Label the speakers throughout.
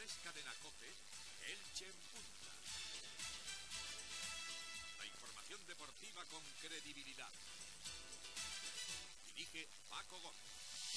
Speaker 1: es Cadena COPE, Elche en Punta. La información deportiva con credibilidad. Dirige Paco Gómez.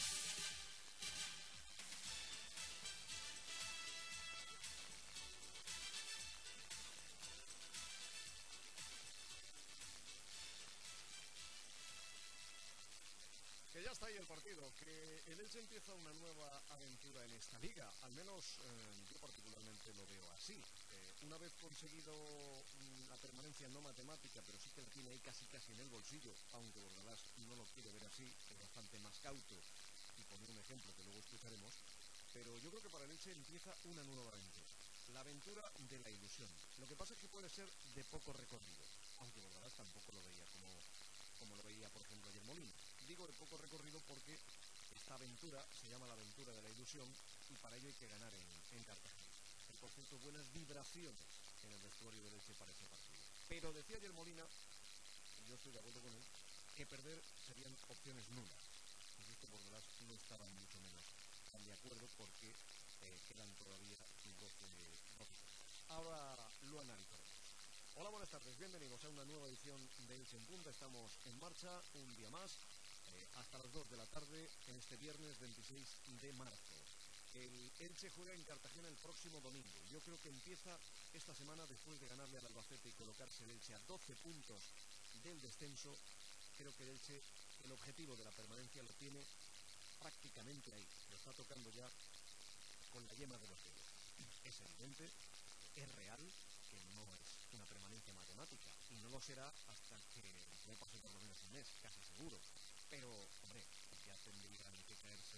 Speaker 2: Que ya está ahí el partido, que el Elche empieza una nueva aventura en esta liga, al menos yo particularmente lo veo así. Una vez conseguido la permanencia no matemática, pero sí que la tiene ahí casi en el bolsillo, aunque Bordalás no lo quiere ver así, es bastante más cauto, y poner un ejemplo que luego escucharemos, pero yo creo que para el Elche empieza una nueva aventura, la aventura de la ilusión. Lo que pasa es que puede ser de poco recorrido, aunque Bordalás tampoco lo veía como lo veía, por ejemplo, ayer Molina. Digo de poco recorrido porque esta aventura se llama la aventura de la ilusión y para ello hay que ganar en Cartagena. Y por cierto, buenas vibraciones en el vestuario del Elche para ese partido. Pero decía ayer Molina, y yo estoy de acuerdo con él, que perder serían opciones nulas. Y esto Bordalás no estaba mucho menos tan de acuerdo porque quedan todavía 12. Ahora lo analizaremos. Hola, buenas tardes, bienvenidos a una nueva edición de Elche en Punta. Estamos en marcha un día más, hasta las 2 de la tarde, en este viernes 26 de marzo. El Elche juega en Cartagena el próximo domingo. Yo creo que empieza esta semana después de ganarle al Albacete y colocarse el Elche a 12 puntos del descenso. Creo que el Elche, el objetivo de la permanencia lo tiene prácticamente ahí. Lo está tocando ya con la yema de los dedos. Es evidente, es real, que no es una permanencia matemática y no lo será hasta que no pase por lo menos un mes, casi seguro. Pero, hombre, ya tendrían que caerse,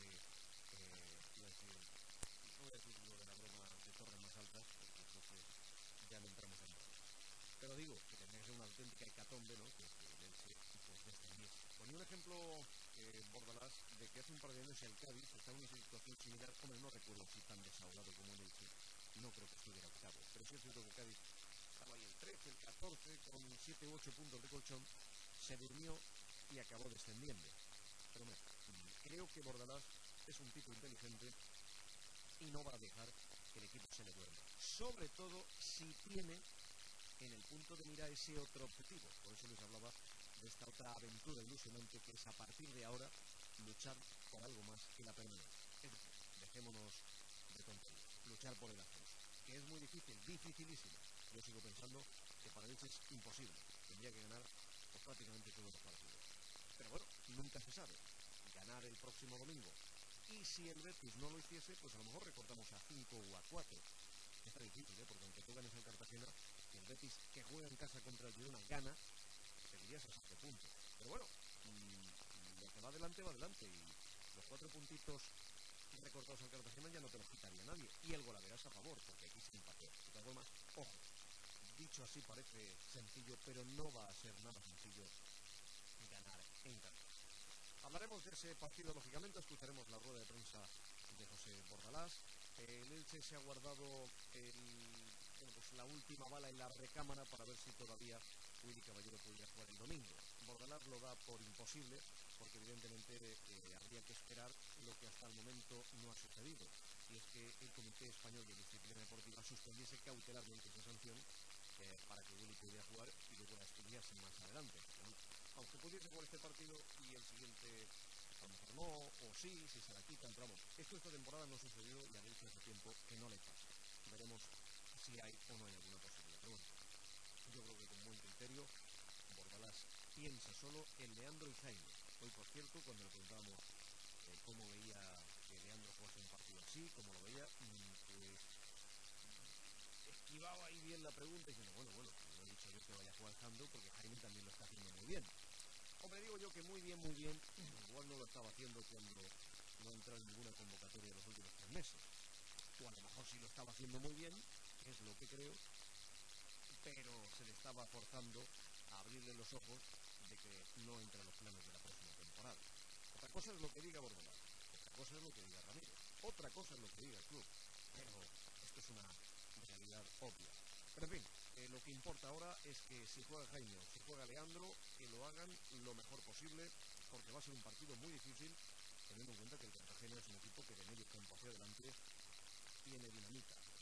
Speaker 2: no voy a decir lo de la broma de torres más altas, porque entonces ya no entramos en broma. Pero digo, que tendría que ser una auténtica hecatombe, ¿no? Que el Elche pues descendiese. Ponía un ejemplo, Bordalás, de que hace un par de años el Cádiz está en una situación similar. Hombre, no recuerdo si tan desahogado como el Elche, no creo que estuviera octavo, pero sí es cierto que el Cádiz estaba ahí el 13, el 14, con 7 u 8 puntos de colchón, se durmió y acabó descendiendo. Pero bueno, creo que Bordalás es un tipo inteligente y no va a dejar que el equipo se le duerma. Sobre todo si tiene en el punto de mira ese otro objetivo. Por eso les hablaba de esta otra aventura ilusionante que es a partir de ahora luchar por algo más que la permanencia. Es decir, dejémonos de tonterías, luchar por el ascenso, que es muy difícil, dificilísimo. Yo sigo pensando que para ellos es imposible, tendría que ganar pues, prácticamente todos los partidos. Pero bueno, nunca se sabe. Ganar el próximo domingo. Y si el Betis no lo hiciese, pues a lo mejor recortamos a 5 o a 4. Está difícil, porque aunque tú ganes en Cartagena, y el Betis que juega en casa contra el Girona gana, seguirías a 7 puntos. Pero bueno, lo que va adelante, y los 4 puntitos recortados al Cartagena ya no te los quitaría nadie. Y el golaveras a favor, porque aquí se empató. De todas formas, ojo, dicho así parece sencillo, pero no va a ser nada sencillo ganar en Cartagena. Hablaremos de ese partido, lógicamente, escucharemos la rueda de prensa de José Bordalás. El Elche se ha guardado la última bala en la recámara para ver si todavía Willy Caballero podría jugar el domingo. Bordalás lo da por imposible, porque evidentemente habría que esperar lo que hasta el momento no ha sucedido, y es que el Comité Español de Disciplina Deportiva suspendiese cautelarmente esa sanción para que Willy pudiera jugar y luego la estudiase más adelante. Aunque pudiese jugar este partido y el siguiente a lo mejor no, o sí, si se la quitan, pero vamos, esto esta temporada no sucedió y a Elche hace tiempo que no le pasa. Veremos si hay o no hay alguna posibilidad. Pero bueno, yo creo que con buen criterio Bordalás piensa solo en Leandro y Jaime. Hoy, por cierto, cuando le preguntábamos cómo veía que Leandro jugase un partido así, cómo lo veía, pues esquivaba ahí bien la pregunta diciendo, bueno, no he dicho yo que vaya a jugar Jando porque Jaime también lo está haciendo muy bien. Hombre, digo yo que muy bien, igual no lo estaba haciendo cuando no ha entrado en ninguna convocatoria de los últimos 3 meses. O a lo mejor sí lo estaba haciendo muy bien, es lo que creo, pero se le estaba forzando a abrirle los ojos de que no entra en los planes de la próxima temporada. Otra cosa es lo que diga Bordalás, otra cosa es lo que diga Ramírez, otra cosa es lo que diga el club, pero esto es una realidad obvia. Pero en fin, lo que importa ahora es que si juega Jaime o si juega Leandro, que lo hagan lo mejor posible, porque va a ser un partido muy difícil, teniendo en cuenta que el Cartagena es un equipo que de medio campo hacia adelante tiene dinamita.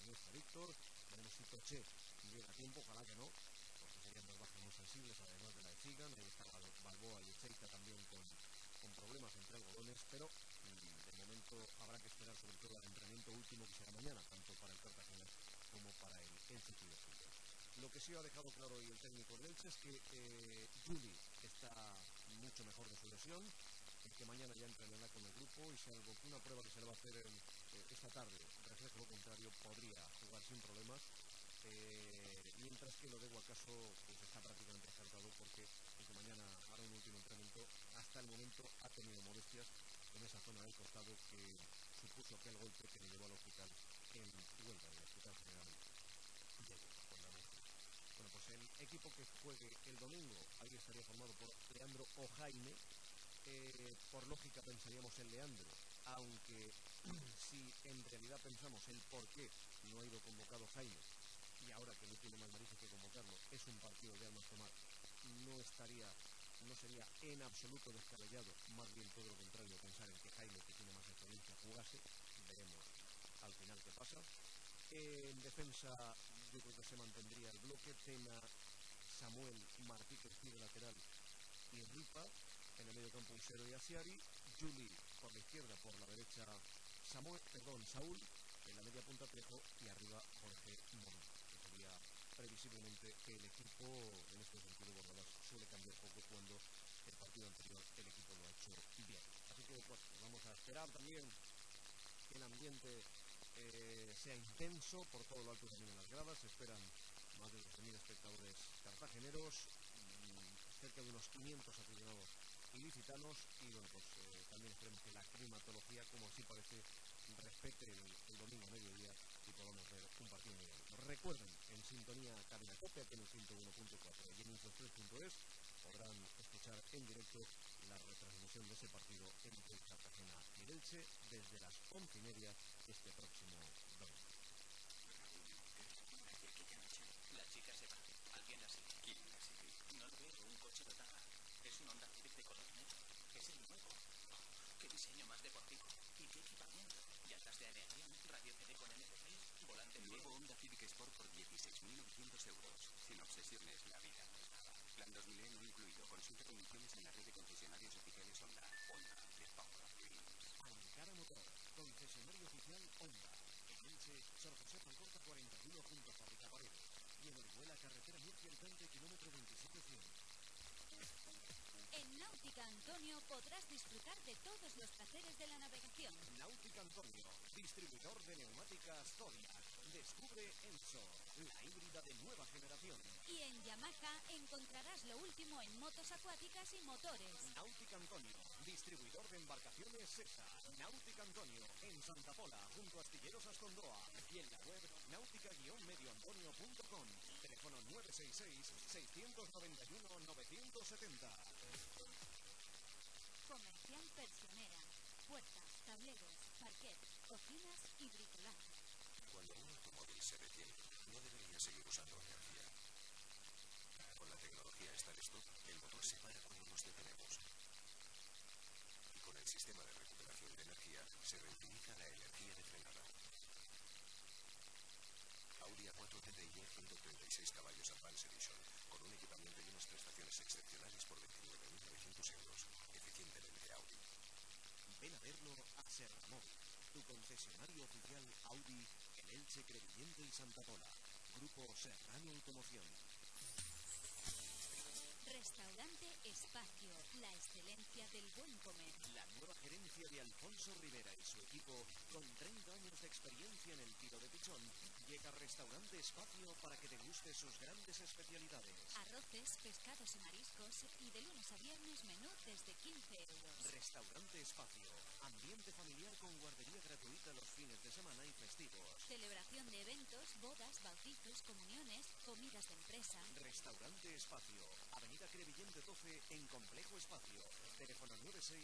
Speaker 2: no está Víctor, veremos si Toché llega a tiempo, ojalá que no, porque serían dos bajas muy sensibles, además de la de Zigan, ahí está Balboa y Echeita también con problemas entre algodones, pero de momento habrá que esperar sobre todo al entrenamiento último que será mañana, tanto para el Cartagena como para el Elche Ciudad. Lo que sí ha dejado claro hoy el técnico del Elche es que Juli está mucho mejor de su lesión, que mañana ya entrenará con el grupo y salvo que una prueba que se le va a hacer esta tarde refleje lo contrario, podría jugar sin problemas, mientras que lo de Guacaso pues está prácticamente descartado porque mañana hará un último entrenamiento. Hasta el momento ha tenido molestias en esa zona del costado que supuso aquel golpe que le llevó al hospital en Huelva, en el Hospital General de Huelva. Bueno, pues el equipo que juegue el domingo ahí estaría formado por Leandro o Jaime. Por lógica pensaríamos en Leandro, aunque si en realidad pensamos en por qué no ha ido convocado Jaime y ahora que no tiene más narices que convocarlo, es un partido de armas tomar, no sería en absoluto descabellado, más bien todo lo contrario, pensar en que Jaime, que tiene más experiencia, jugase. Veremos al final qué pasa. En defensa yo creo que se mantendría el bloque Tena, Samuel, Martí, que de lateral, y Ripa. En el medio campo Usero y Asiari, Juli por la izquierda, por la derecha Saúl, en la media punta Trejo y arriba Jorge Morán, que sería previsiblemente el equipo. En este sentido Bordalas suele cambiar poco cuando el partido anterior el equipo lo ha hecho bien. Así que pues, vamos a esperar también que el ambiente sea intenso por todo lo alto también en las gradas. Se esperan más de 12.000 espectadores cartageneros, cerca de unos 500 aficionados ilicitanos y bueno, pues también esperemos que la climatología, como así parece, respete el domingo a mediodía y podamos ver un partido muy bonito. Recuerden, en sintonía Cadena COPE, aquí en el 101.4 y en info3.es podrán escuchar en directo la retransmisión de ese partido entre Cartagena y Elche desde las 11:30 este próximo domingo.
Speaker 3: La chica se va. ¿Alguien la sigue? ¿Quién la sigue? No lo veo. Un coche de tarra. Es un Honda Civic de color negro. Es el nuevo. ¿Qué diseño más deportivo? ¿Y qué equipamiento? Llantas de aleación, radio CD con MP3, volante nuevo Honda Civic Sport por 16.900 euros. Sin obsesiones, la vida no es nada. Plan 2000 no incluido. Consulta condiciones en la red de concesionarios oficiales Honda. Honda, de Power of Dreams.
Speaker 2: Ankara Motor, concesionario oficial Honda. En Elche, Sor José Alcorta 41 junto a Fábrica Paredes. Y en Orihuela, carretera Murcia-Alicante, kilómetro 2700.
Speaker 4: En Náutica Antonio podrás disfrutar de todos los placeres de la navegación.
Speaker 2: Náutica Antonio, distribuidor de neumáticas Zodiac. Descubre Enso, la híbrida de nueva generación.
Speaker 4: Y en Yamaha encontrarás lo último en motos acuáticas y motores.
Speaker 2: Náutica Antonio, distribuidor de embarcaciones SESA. Náutica Antonio, en Santa Pola, junto a Astilleros Astondoa. Y en la web náutica-medioantonio.com. Teléfono 966-691-970.
Speaker 4: Comercial Persianera. Puertas, tableros, parquet, cocinas y bricolaje.
Speaker 5: Cuando un automóvil se detiene, no debería seguir usando energía. Con la tecnología Start Stop, el motor se para cuando nos detenemos. Y con el sistema de recuperación de energía, se reutiliza la energía de frenada. Audi A4 TDI 136 caballos Advance Edition, con un equipamiento y unas prestaciones excepcionales por 29.900 euros. Eficientemente Audi.
Speaker 2: Ven a verlo a Serramóvil, tu concesionario oficial Audi en Elche, Crevillente y Santa Pola. Grupo Serrano Automoción.
Speaker 4: Restaurante Espacio, la excelencia del buen comer.
Speaker 2: La nueva gerencia de Alfonso Rivera y su equipo, con 30 años de experiencia en el tiro de pichón, llega a Restaurante Espacio para que deguste sus grandes especialidades.
Speaker 4: Arroces, pescados y mariscos y de lunes a viernes menú desde 15 euros.
Speaker 2: Restaurante Espacio, ambiente familiar con guardería gratuita los fines de semana y festivos.
Speaker 4: Celebración de eventos, bodas, bautizos, comuniones, comidas de empresa.
Speaker 2: Restaurante Espacio, Avenida Crevillente 12 en Complejo Espacio. Teléfono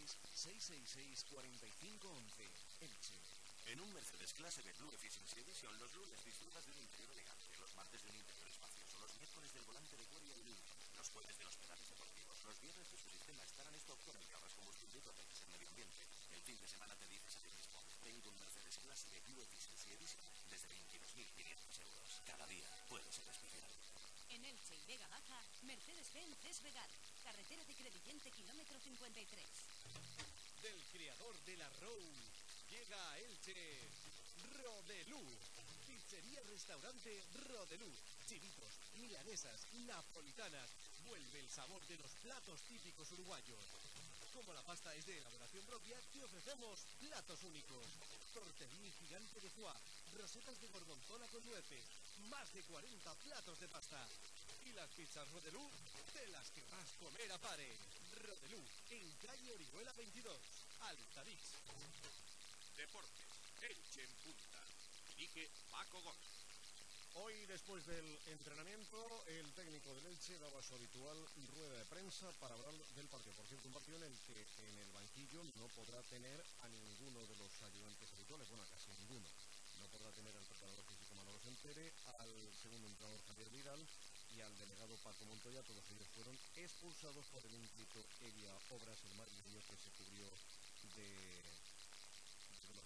Speaker 2: 96-666-4511. Elche.
Speaker 6: En un Mercedes clase de Blue Efficiency Edition, los lunes disfrutas de un interior elegante, los martes de un interior espacioso, los miércoles del volante de cuero y aluminio, los jueves de los pedales deportivos, los viernes de su sistema estarán en stock con el que ahorras combustible y proteges el medio ambiente. El fin de semana te dices a ti mismo, tengo un Mercedes clase de Blue Efficiency Edition desde 22.500 euros. Cada día puede ser especial.
Speaker 7: En Elche y Vega Baja, Mercedes-Benz es Vegar. Carretera de Crevillente, kilómetro 53.
Speaker 2: Del creador de la Roll, llega a Elche Rodelú. Pizzería Restaurante Rodelú. Chivitos, milanesas, napolitanas. Vuelve el sabor de los platos típicos uruguayos. Como la pasta es de elaboración propia, te ofrecemos platos únicos. Tortellini gigante de foie, rosetas de gorgonzola con nueces, más de 40 platos de pasta. Y las pizzas Rodelú, te las querrás comer a pares. Rodelú, en calle Orihuela 22, Altavix.
Speaker 1: Deportes, Elche en punta. Dirige Paco Gómez.
Speaker 2: Hoy, después del entrenamiento, el técnico del Elche daba su habitual rueda de prensa para hablar del partido. Por cierto, un partido en el que en el banquillo no podrá tener a ninguno de los ayudantes habituales, bueno, a casi ninguno. No podrá tener al preparador físico Manolo Sentere, al segundo entrenador Javier Vidal y al delegado Paco Montoya. Todos ellos fueron expulsados por el ínclito Elia Obras, el madrileño que se cubrió de los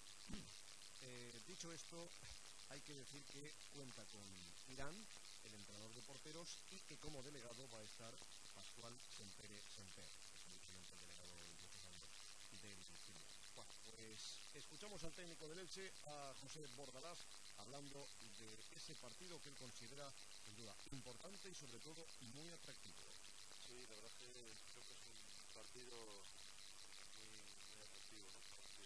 Speaker 2: dicho esto, hay que decir que cuenta con Irán, el entrenador de porteros, y que como delegado va a estar Pascual Sempere Semper, precisamente el delegado diocesano del Filial. Bueno, pues escuchamos al técnico del Elche, a José Bordalás, hablando de ese partido que él considera, sin duda, importante y sobre todo muy atractivo.
Speaker 8: Sí, la verdad que creo que es un partido muy atractivo, ¿no?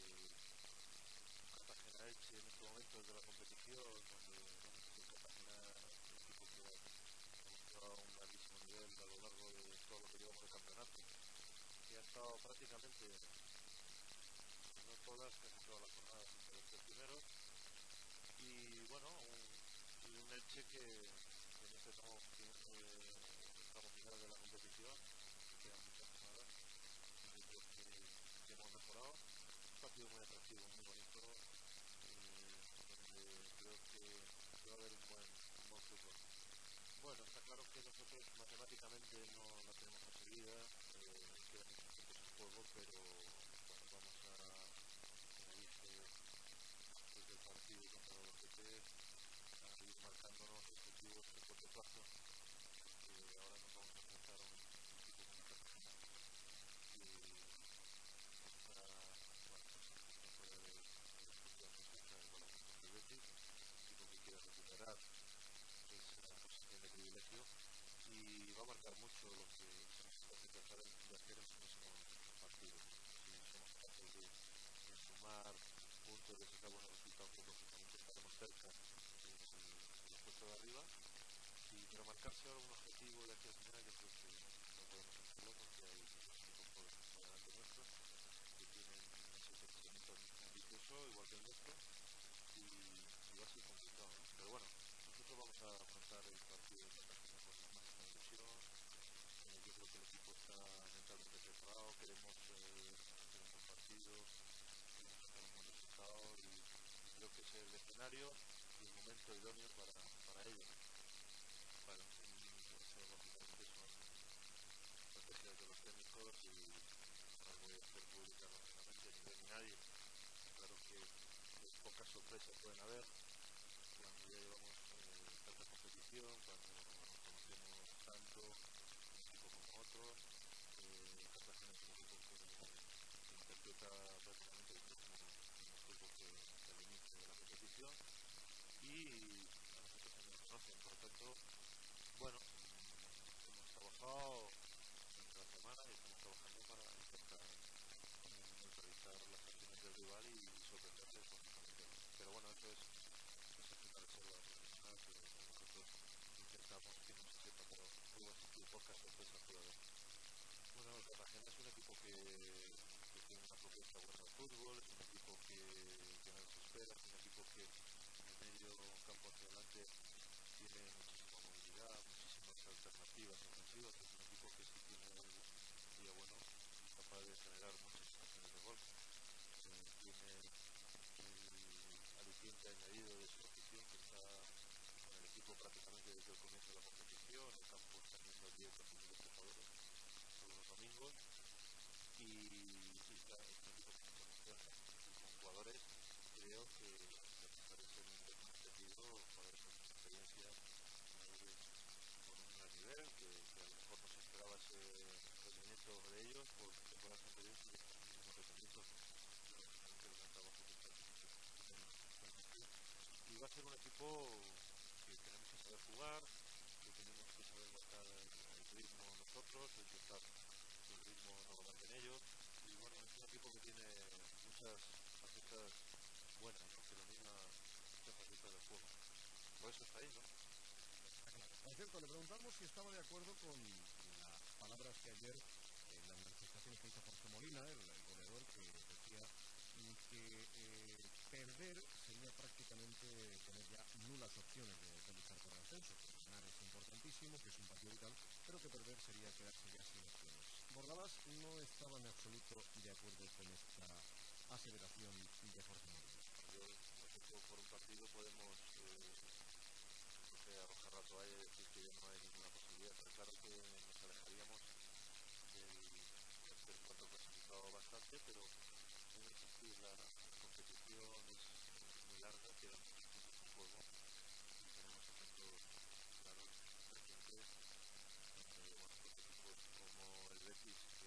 Speaker 8: Porque Cartagena Elche en estos momentos de la competición, donde Cartagena es un equipo que ha mostrado un grandísimo nivel a lo largo de todo lo que llevamos de campeonato, que ha estado prácticamente, no todas, casi todas las jornadas entre los tres primeros, y bueno, un Elche que en este tramo final de la competición, que quedan muchas jornadas, que hemos mejorado. Un partido muy atractivo, muy bonito, donde creo que va a haber un buen fútbol. Bueno, está claro que nosotros matemáticamente no la tenemos conseguida, quedan muchos puntos en juego, pero bueno, vamos a, como dije después del partido contra los GT, a ir marcándonos objetivos a corto plazo, porque ahora nos vamos a enfrentar a un equipo como Cartagena que está, bueno, está fuera de la conquista del baloncesto del Betis, un equipo que quiere recuperar esa posición de privilegio y va a marcar mucho lo que somos capaces de hacer en los próximos partidos. Si somos capaces de sumar puntos, de sacar buenos resultados, pues lógicamente estaremos cerca de los puestos de arriba. Pero marcarse ahora un objetivo de aquí al final, yo creo que no podemos hacerlo porque hay muchos equipos por delante nuestro que tienen ese pensamiento ambicioso, igual que el nuestro, y va a ser complicado, ¿no? Pero bueno, nosotros vamos a afrontar el partido de Cartagena con la máxima ilusión. Yo creo que el equipo está mentalmente preparado, queremos hacer un buen partido, queremos sacar un buen resultado y creo que es el escenario y el momento idóneo para ello. Bueno, eso lógicamente son estrategias de los técnicos y no las voy a hacer públicas lógicamente ni de ni nadie. Claro que pocas sorpresas pueden haber cuando ya llevamos tanta competición, cuando nos conocemos tanto un equipo como otro. Cartagena es un equipo que interpreta prácticamente el mismo fútbol que al inicio de la competición y a nosotros se nos conocen, por lo tanto, bueno, hemos trabajado durante la semana y estamos trabajando para intentar neutralizar las acciones del rival y sorprenderles lógicamente. Pero bueno, eso es una reserva profesional que nosotros intentamos que no se sepa, pero pudo existir pocas sorpresas puede haber. Bueno, el Cartagena es un equipo que tiene una propuesta buena de fútbol, es un equipo que no desespera, es un equipo que en el medio campo hacia adelante tiene muchísima movilidad, muchísimas alternativas ofensivas, es un equipo que sí tiene un día bueno, es capaz de generar muchas situaciones de gol. Tiene el aliciente añadido de su afición que está con el equipo prácticamente desde el comienzo de la competición, el campo está teniendo 10 o 15 espectadores todos los domingos y está, es un equipo con mucha confianza y con jugadores creo que a pesar de ser un jugadores con mucha experiencia, jugadores con un gran nivel, que a lo mejor no se esperaba ese rendimiento de ellos por temporadas anteriores y que están teniendo unos rendimientos lógicamente el gran trabajo que están haciendo actualmente. Y va a ser un equipo que tenemos que saber jugar, que tenemos que saber marcar el ritmo nosotros, intentar que el ritmo no lo marquen ellos. Y bueno, es un equipo que tiene muchas facetas buenas, ¿no? Que domina muchas facetas del juego. Por eso está ahí, ¿no?
Speaker 2: Por cierto, le preguntamos si estaba de acuerdo con las palabras que ayer en las manifestaciones que hizo Jorge Molina, el goleador, que decía que perder sería prácticamente tener ya nulas opciones de luchar por el ascenso, que ganar es importantísimo, que es un partido vital, pero que perder sería quedarse ya sin opciones. Bordalás no estaba en absoluto de acuerdo con esta aseveración de Jorge Molina.
Speaker 8: Nosotros por un partido podemos arrojar la toalla y decir que ya no hay ninguna posibilidad, pero claro que nos alejaríamos del tercer cuarto clasificado bastante, pero no es así, la competición es muy larga, quedan muchos puntos en juego y tenemos ejemplos claros recientes donde bueno, pues equipos como el Betis, que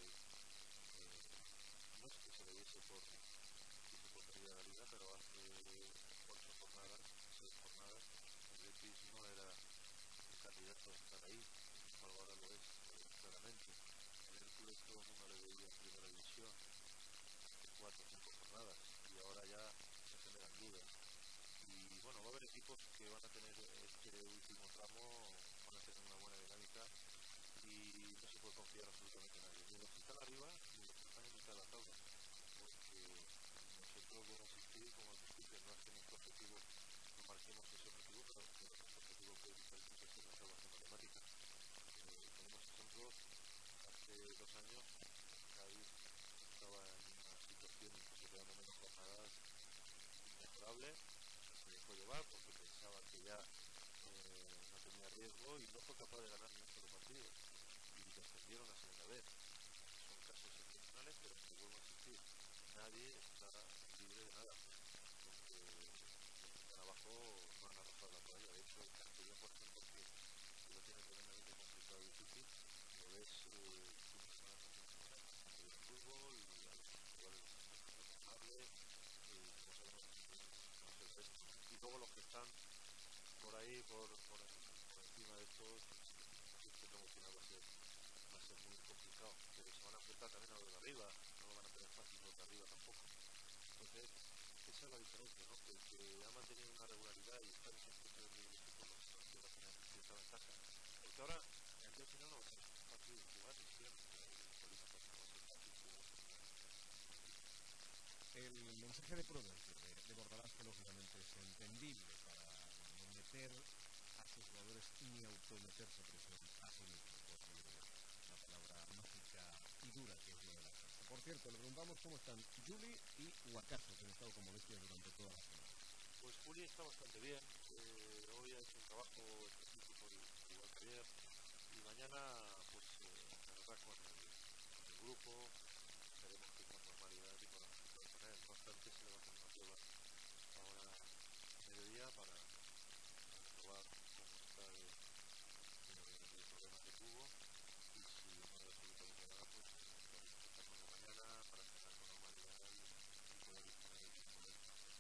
Speaker 8: no es que se le diese por tipo por perdida la liga, pero hace 8 jornadas, 6 jornadas, el Betis no era un candidato a estar ahí, sin embargo ahora lo es claramente. El Hércules todo el mundo le veía en primera división hace 4 o 5 jornadas y ahora ya se generan dudas. Y bueno, va a haber equipos que van a tener este último tramo, van a tener una buena dinámica y no se puede confiar absolutamente en nadie, ni los que están arriba ni los que están en mitad de la tabla, porque nosotros vamos a insistir como al principio, no es que nuestro objetivo no marquemos ese objetivo, pero nuestro objetivo prioritario tiene que ser la salvación matemática. Tenemos ejemplos, hace 2 años Cádiz estaba en una situación incluso quedando menos jornadas inmejorable, se dejó llevar porque pensaba que ya no tenía riesgo y no fue capaz de ganar ni un solo partido y descendieron a segunda vez. Son casos excepcionales, pero que vuelvo a insistir, nadie está libre de nada, porque los que están abajo no han arrojado la toalla. De hecho, el Castellón, por ejemplo, que lo tiene tremendamente complicado y difícil, lo ves fin de semana tras fin de semana, jugando bien al fútbol y a los individuales les está costando ganarle, como sabemos que no es el resto, ¿no? Y luego los que están por ahí, por encima de estos, este tramo final va a ser muy complicado, pero se van a enfrentar también a los de arriba, no lo van a tener fácil los de arriba tampoco. Entonces, esa es la diferencia, ¿no? Que el que ha mantenido una regularidad y está en ese punto de nivel que va a tener cierta ventaja. Porque ahora, aquí al final no va a ser fácil jugar, ni siquiera en política, no va a ser fácil jugar.
Speaker 2: El mensaje de prudencia de Bordalás, que lógicamente es entendible para no meter a sus jugadores ni autometerse presión a sí mismo, por la palabra mágica y dura que es la de la cancha. Por cierto, le preguntamos cómo están Juli y Huacazo, que han estado como bestias durante toda la semana.
Speaker 8: Pues Juli está bastante bien, hoy ha hecho un trabajo específico igual que ayer y mañana pues entrenará con el grupo, esperemos que con normalidad y con él. No obstante, se le va a hacer una prueba ahora a mediodía para probar cómo está de problemas que tuvo y si no hay absolutamente nada, pues podemos empezar con él mañana para empezar con normalidad y poder disponer del tiempo de él.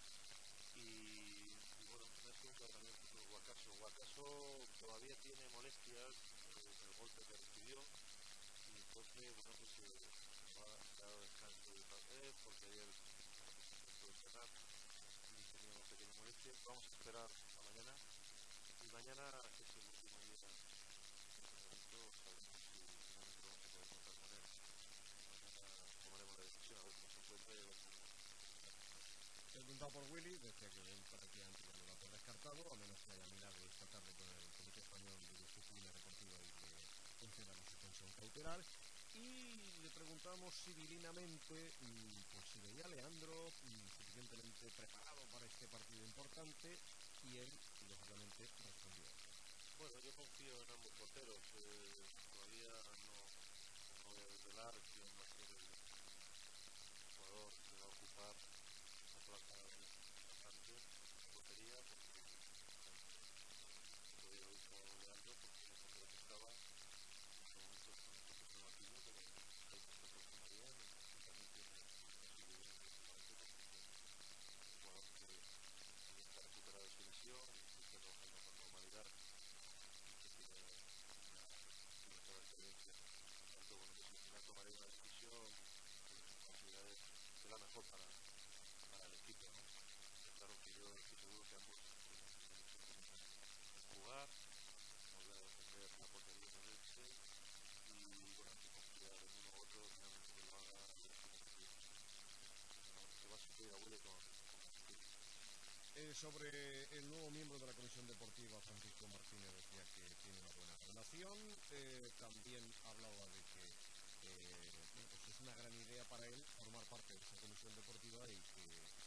Speaker 8: Y bueno, me ha preguntado también por Huacaso. Huacaso todavía tiene molestias del golpe que recibió y entonces, bueno, pues se ha dado descanso otra vez porque ayer se intentó entrenar y tenía una pequeña molestia. Vamos a esperar a mañana y mañana, que es el último día de entrenamiento, sabremos si finalmente vamos a poder contar con él. Mañana tomaremos la decisión a ver cómo se encuentra y a ver cómo.
Speaker 2: El preguntado por Willy, decía que él prácticamente ya lo da por descartado, a menos que haya mirado esta tarde con el Comité Español de Disciplina Deportiva y le conceda la suspensión cautelar. Y le preguntamos civilinamente pues si veía a Leandro suficientemente preparado para este partido importante y él, lógicamente, respondió.
Speaker 8: Bueno, yo confío en ambos porteros. Todavía no voy a desvelar quién va a ser el jugador que va a ocupar esa plaza de atacante en portería, porque mejor para el equipo, ¿no? Claro que yo estoy seguro que ambos necesitan jugar, volver a defender la portería del Elche y bueno, que confiar en uno u otro realmente lo haga el equipo que va a sufrir a Willy con
Speaker 2: Sobre el nuevo miembro de la Comisión Deportiva, Francisco Martínez, decía que tiene una buena relación. También hablaba de que bueno, pues es una gran idea para él formar parte de esa Comisión Deportiva y que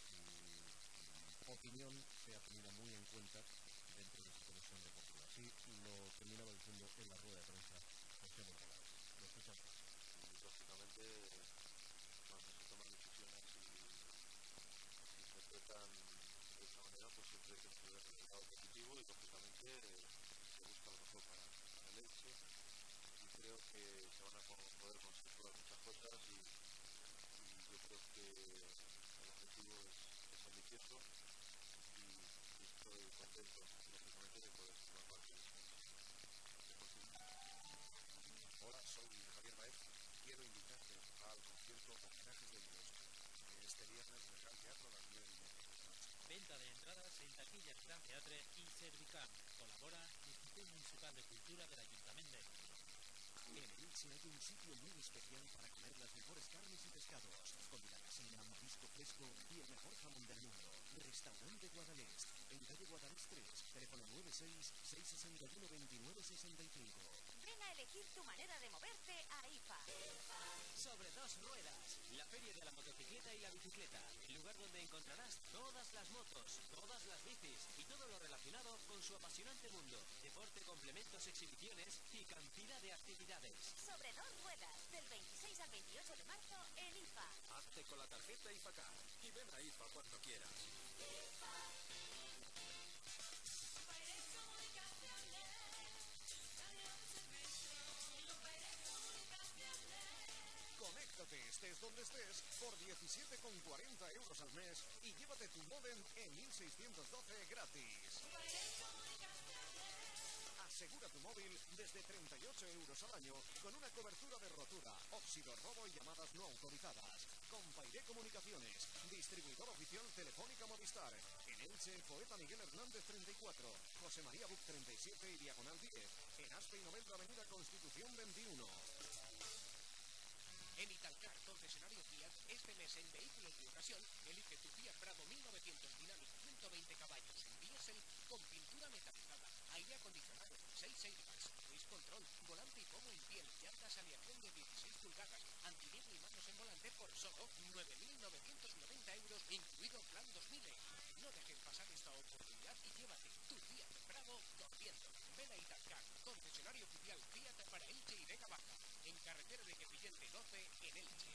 Speaker 2: su opinión sea tenida muy en cuenta dentro de esa Comisión Deportiva. Así lo terminaba diciendo en la rueda de prensa José Bordalás. Lo escuchamos.
Speaker 8: y lógicamente cuando se toman decisiones y se interpretan de esa manera, pues siempre hay que ver el resultado positivo y lógicamente se busca lo mejor para el Elche y creo que se van a poder conseguir muchas cosas y yo creo que el objetivo es ambicioso y estoy contento lógicamente de poder formar parte de este deportivo.
Speaker 5: Hola, soy Javier Baeza. Quiero invitarte al concierto Homenajes de Dios este viernes en el Gran Teatro a las 9:30.
Speaker 9: Venta de entradas en taquillas Gran Teatre y Servicam. Colabora Instituto Municipal de Cultura del Ayuntamiento de Elche.
Speaker 5: En Elche hay un sitio muy especial para comer las mejores carnes y pescados, comida casera, marisco fresco y el mejor jamón del mundo. Restaurante Guadalest, en calle Guadalest 3, teléfono 96-661-2965.
Speaker 7: Ven a elegir tu manera de moverte a IFA.
Speaker 3: Sobre dos ruedas, la feria de la motocicleta y la bicicleta, el lugar donde encontrarás todas las motos, todas las bicis y todo lo relacionado con su apasionante mundo, deporte, complementos, exhibiciones y cantidad de actividades.
Speaker 7: Sobre dos ruedas, del 26 al 28 de marzo en IFA.
Speaker 5: Hazte con la tarjeta IFACAR y ven a IFA cuando quieras. Conéctate, estés donde estés, por 17,40 euros al mes y llévate tu módem en 1612 gratis. Asegura tu móvil desde 38 euros al año con una cobertura de rotura, óxido, robo y llamadas no autorizadas. Compairé Comunicaciones, distribuidor oficial Telefónica Movistar. En Elche, Poeta Miguel Hernández 34, José María Buc 37 y Diagonal 10. En Aspe y Novelda Avenida Constitución 21.
Speaker 1: En Italcar, concesionario Fiat, este mes en vehículos de ocasión, elige tu Fiat Bravo 1900 Dynamic 120 caballos en diésel con pintura metalizada, aire acondicionado, 6 airbags, cruise control, volante y pomo en piel, llantas aleación de 16 pulgadas, antivirus y manos en volante por solo 9.990 euros, incluido plan 2000. No dejes pasar esta oportunidad y llévate tu Fiat Bravo corriendo. Ven a Italcar, concesionario oficial Fiat para Elche y Vega Baja, en carretera de Quepillente 12 en Elche.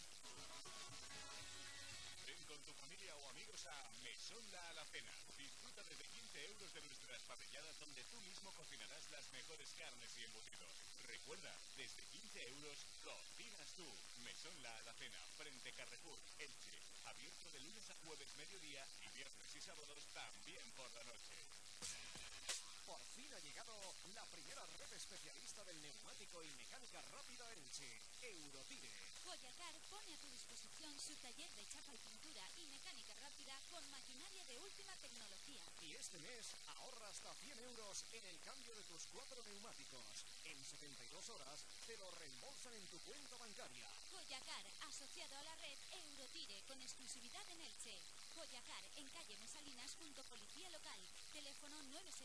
Speaker 1: Ven con tu familia o amigos a Mesón La Alacena. Disfruta desde 15 euros de nuestras parrilladas donde tú mismo cocinarás las mejores carnes y embutidos. Recuerda, desde 15 euros cocinas tú. Mesón La Alacena, frente Carrefour, Elche. Abierto de lunes a jueves mediodía y viernes y sábados también por la noche.
Speaker 5: Por fin ha llegado la primera red especialista del neumático y mecánica rápida Elche, Eurotire.
Speaker 4: Goyacar pone a tu disposición su taller de chapa y pintura y mecánica rápida con maquinaria de última tecnología.
Speaker 5: Y este mes ahorra hasta 100 euros en el cambio de tus 4 neumáticos. En 72 horas te lo reembolsan en tu cuenta bancaria.
Speaker 4: Goyacar, asociado a la red Eurotire con exclusividad en Elche. Goyacar, en calle Mesalinas junto Policía Local. Teléfono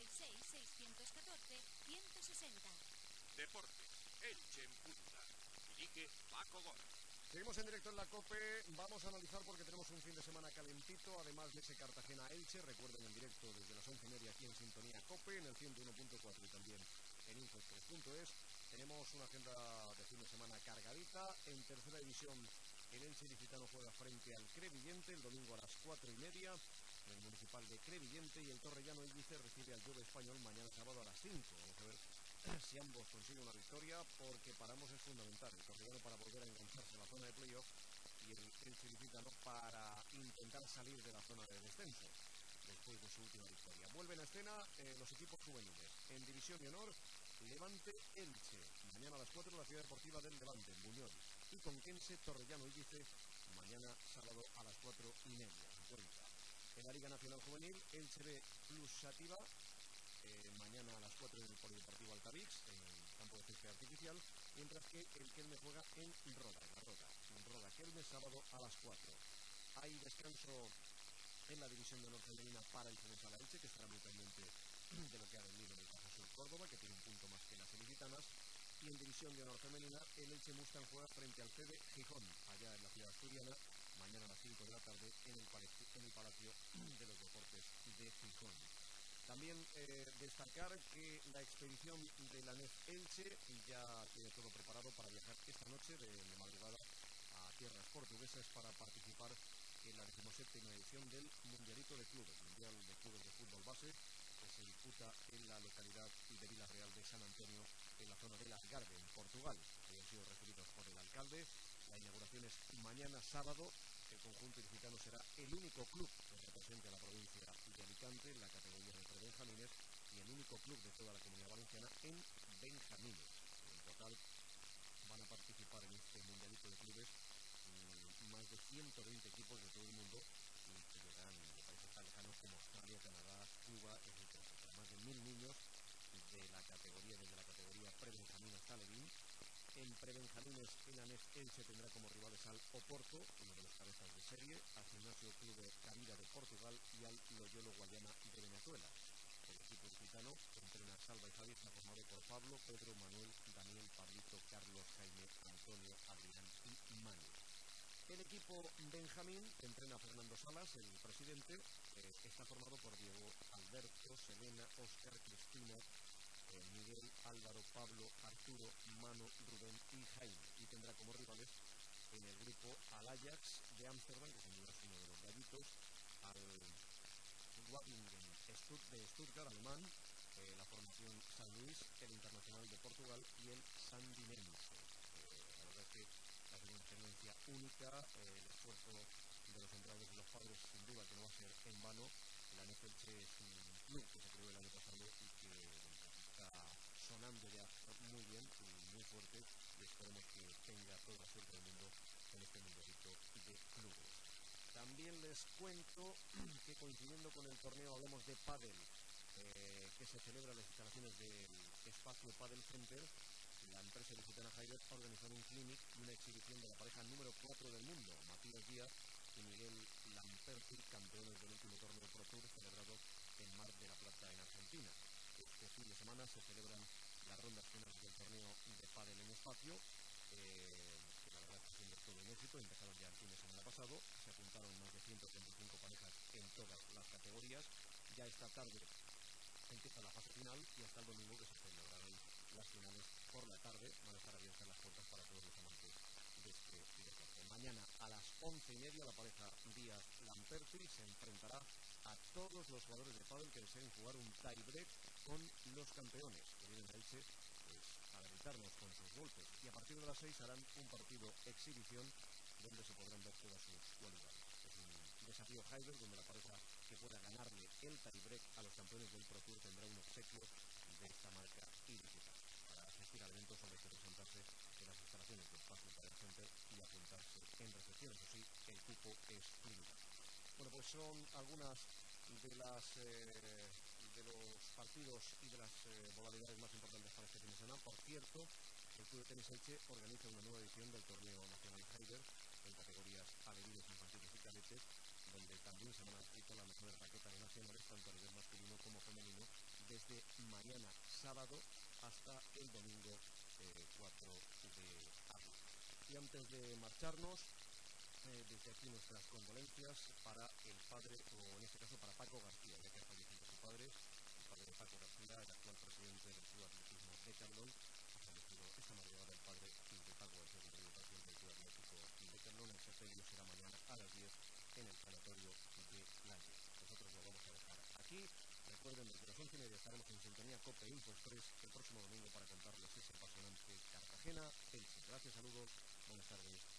Speaker 4: 966-614-160.
Speaker 1: Deportes, Elche en punta. Dirige Paco Gómez.
Speaker 2: Seguimos en directo en la COPE, vamos a analizar porque tenemos un fin de semana calentito, además de ese Cartagena-Elche, recuerden en directo desde las 11:30 aquí en Sintonía COPE, en el 101.4 y también en info3.es. Tenemos una agenda de fin de semana cargadita. En tercera división, el Elche Ilicitano juega frente al Crevillente el domingo a las 4:30 en el municipal de Crevillente, y el Torrellano Índice recibe al Jove Español mañana sábado a las 5. Vamos a ver si ambos consiguen una victoria, porque para ambos es fundamental. El Torrellano para volver a engancharse en la zona de playoff y el Elche Ilicitano para intentar salir de la zona de descenso después de su última victoria. Vuelven a escena los equipos juveniles. En División de Honor, Levante Elche, mañana a las 4 la Ciudad Deportiva del Levante en Buñol, y Conquense Torrellano Índice mañana sábado a las 4:30. En la Liga Nacional Juvenil, Elche B Plus Sativa, mañana a las 4 en el Polideportivo Altavix, en campo de césped artificial, mientras que el Kelme juega en Roda, en Roda Kelme, sábado a las 4. Hay descanso en la división de honor femenina para el Fuensala Elche, que estará muy pendiente de lo que ha venido en el Caja Sur Córdoba, que tiene un punto más que las ilicitanas. Y en división de honor femenina, el Elche Mustang juega frente al CB Gijón, allá en la ciudad asturiana, mañana a las 5 de la tarde en el Palacio de los Deportes de Gijón. También destacar que la expedición de la NEF Elche ya tiene todo preparado para viajar esta noche de madrugada a tierras portuguesas para participar en la 17ª edición del Mundialito de Clubes, Mundial de Clubes de Fútbol Base, que se disputa en la localidad de Vila Real de San Antonio, en la zona del Algarve, en Portugal. Han sido recibidos por el alcalde. La inauguración es mañana sábado. El conjunto ilicitano será el único club que represente a la provincia de Alicante en la categoría de prebenjamines y el único club de toda la Comunidad Valenciana en benjamines. En total van a participar en este Mundialito de Clubes más de 120 equipos de todo el mundo y que llegan de países tan lejanos como Australia, Canadá, Cuba, etc. Más de 1000 niños de la categoría, desde la categoría prebenjamín hasta Levín. En prebenjamines, el ANEF Elche tendrá como rivales al Oporto, uno de los cabezas de serie, al Gimnasio Club Carida de Portugal y al Loyola Guayana de Venezuela. El equipo ilicitano, que entrena Salva y Javi, está formado por Pablo, Pedro, Manuel, Daniel, Pablito, Carlos, Jaime, Antonio, Adrián y Manu. El equipo Benjamín, que entrena Fernando Salas, el presidente, está formado por Diego, Alberto, Selena, Óscar, Cristina, Miguel, Álvaro, Pablo, Arturo, Mano, Rubén y Jaime. Y tendrá como rivales en el grupo al Ajax de Ámsterdam, que sin duda es uno de los gallitos, al Wageningen de Stuttgart, alemán, la formación San Luis, el Internacional de Portugal y el Sandinense. La verdad es que ha sido una experiencia única, el esfuerzo de los entrenadores y los padres sin duda que no va a ser en vano. La NEF Elche es un club que se creó el año pasado y que está sonando ya muy bien y muy fuerte, y esperemos que tenga toda la suerte del mundo en este mundialito de clubes. También les cuento que coincidiendo con el torneo Hablemos de Pádel, que se celebra en las instalaciones del Espacio Padel Center, la empresa ilicitana Hyber ha organizado un clinic y una exhibición de la pareja número 4 del mundo, Matías Díaz y Miguel Lamperti, campeones del último torneo Pro Tour celebrado en Mar de la Plata, en Argentina. Este fin de semana se celebran las rondas finales del torneo de pádel en Espacio, que la verdad está siendo todo un éxito. Empezaron ya el fin de semana pasado, se apuntaron más de 135 parejas en todas las categorías. Ya esta tarde empieza la fase final y hasta el domingo, que se celebrarán las finales por la tarde, van a estar abiertas las puertas para todos los amantes de este deporte. Mañana a las 11:30 la pareja Díaz-Lamperti se enfrentará a todos los jugadores de pádel que deseen jugar un tie-break con los campeones, que vienen a Elche pues, a deleitarnos con sus golpes. Y a partir de las 6 harán un partido exhibición donde se podrán ver todas sus cualidades. Es un desafío Hyber donde la pareja que pueda ganarle el tie-break a los campeones del Pro Tour tendrá un obsequio de esta marca ilicitana. Para asistir al evento solo hay que presentarse en las instalaciones del Espacio Padel Center y apuntarse en recepción. Eso sí, el cupo es limitado. Bueno, pues son algunas de los partidos y de las modalidades más importantes para este fin de semana. Por cierto, el Club de Tenis Elche organiza una nueva edición del torneo nacional Hyber en categorías alevines, infantiles y cadetes, donde también se van a disputar las mejores raquetas nacionales, tanto a nivel masculino como femenino, desde mañana sábado hasta el domingo 4 de abril. Y antes de marcharnos, desde aquí nuestras condolencias para el padre, o en este caso para Paco García, ya que ha fallecido su padre, el padre de Paco García, el actual presidente del Club Atletismo Decathlon. Ha fallecido esta madrugada el padre de Paco García, que es el presidente del Club Atlético Decathlon. El sepelio será mañana a las 10 en el sanatorio de Lalle. Nosotros lo vamos a dejar aquí. Recuerden, desde las 11:30 estaremos en sintonía COPE Info Express el próximo domingo para contarles ese apasionante Cartagena-Elche. Gracias, saludos, buenas tardes.